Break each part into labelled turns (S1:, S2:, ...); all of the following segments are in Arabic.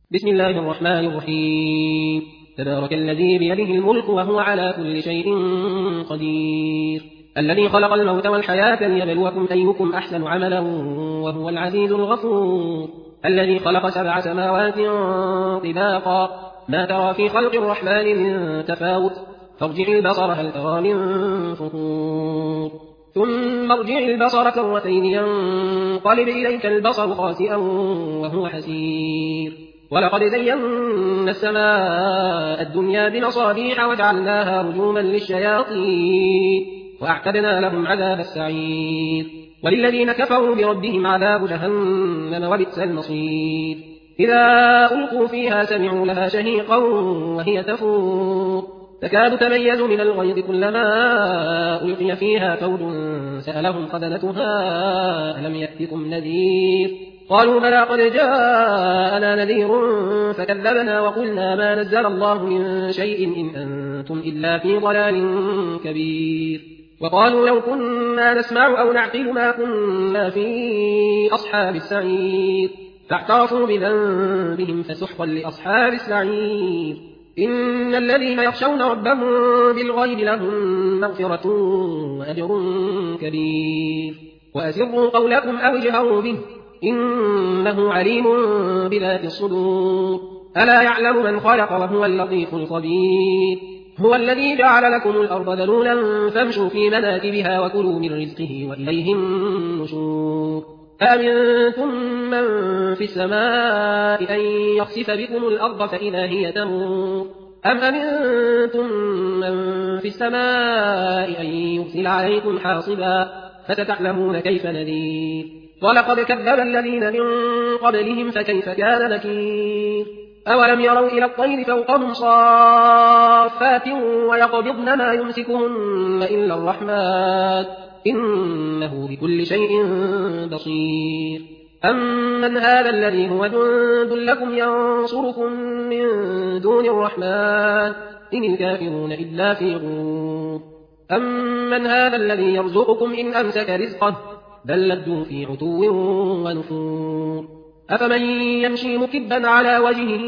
S1: بسم الله الرحمن الرحيم. تبارك الذي بيده الملك وهو على كل شيء قدير، الذي خلق الموت والحياة ليبلوكم أيكم أحسن عملا وهو العزيز الغفور، الذي خلق 7 سماوات طباقا ما ترى في خلق الرحمن من تفاوت، فارجع البصر هل ترى من فطور، ثم ارجع البصر كرتين ينقلب إليك البصر خاسئا وهو حسير، ولقد زينا السماء الدنيا بمصابيح وجعلناها رجوما للشياطين وأعتدنا لهم عذاب السعير، وللذين كفروا بربهم عذاب جهنم وبئس المصير. إذا ألقوا فيها سمعوا لها شهيقا وهي تفور، تكاد تميز من الغيظ كلما ألقي فيها فوج سألهم خزنتها ألم يأتكم نذير، قالوا بلى قد جاءنا نذير فكذبنا وقلنا ما نزل الله من شيء إن أنتم إلا في ضلال كبير، وقالوا لو كنا نسمع أو نعقل ما كنا في أصحاب السعير، فاعترفوا بذنبهم فسحقا لأصحاب السعير. إن الذين يخشون ربهم بالغيب لهم مغفرة وأجر كبير، وأسروا قولكم أو اجهروا به إنه عليم بذات الصدور، ألا يعلم من خلق وهو اللطيف الخبير. هو الذي جعل لكم الأرض ذلولا فامشوا في مناكبها وكلوا من رزقه وإليه النشور، أأمنتم من في السماء أن يخسف بكم الأرض فإذا هي تمور، أم أمنتم من في السماء أن يرسل عليكم حاصبا فستعلمون كيف نذير، ولقد كذب الذين من قبلهم فكيف كان نكير. أولم يروا إلى الطير فوقهم صافات ويقبضن ما يمسكهن إلا الرحمن إنه بكل شيء بصير، أمن هذا الذي هو جند لكم ينصركم من دون الرحمن إن الكافرون إلا في غرور، أمن هذا الذي يرزقكم إن أمسك رزقه بل لجوا في عتو ونفور، أفمن يمشي مكبا على وجهه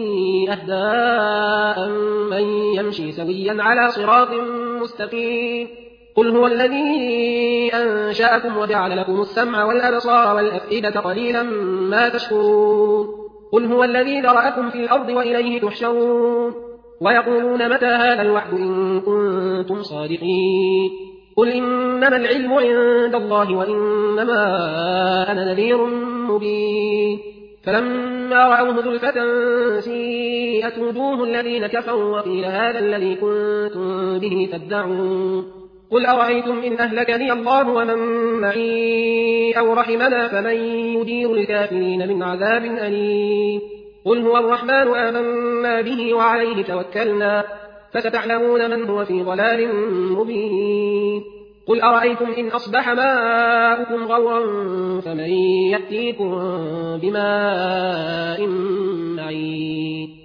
S1: أهدى من يمشي سويا على صراط مستقيم، قل هو الذي أنشأكم وجعل لكم السمع والأبصار والأفئدة قليلا ما تشكرون، قل هو الذي ذرأكم في الأرض وإليه تحشرون، ويقولون متى هذا الوعد إن كنتم صادقين، قل إنما العلم عند الله وإنما أنا نذير مبين، فلما رأوه زلفة سيئت وجوه الذين كفروا وقيل هذا الذي كنتم به تدعون، قل أرأيتم إن أهلكني الله ومن معي أو رحمنا فمن يدير الكافرين من عذاب أليم، قل هو الرحمن آمنا به وعليه توكلنا فستعلمون من هو في ضلال مبين، قل أرأيتم إن أصبح ماؤكم غورا فمن يأتيكم بماء معين.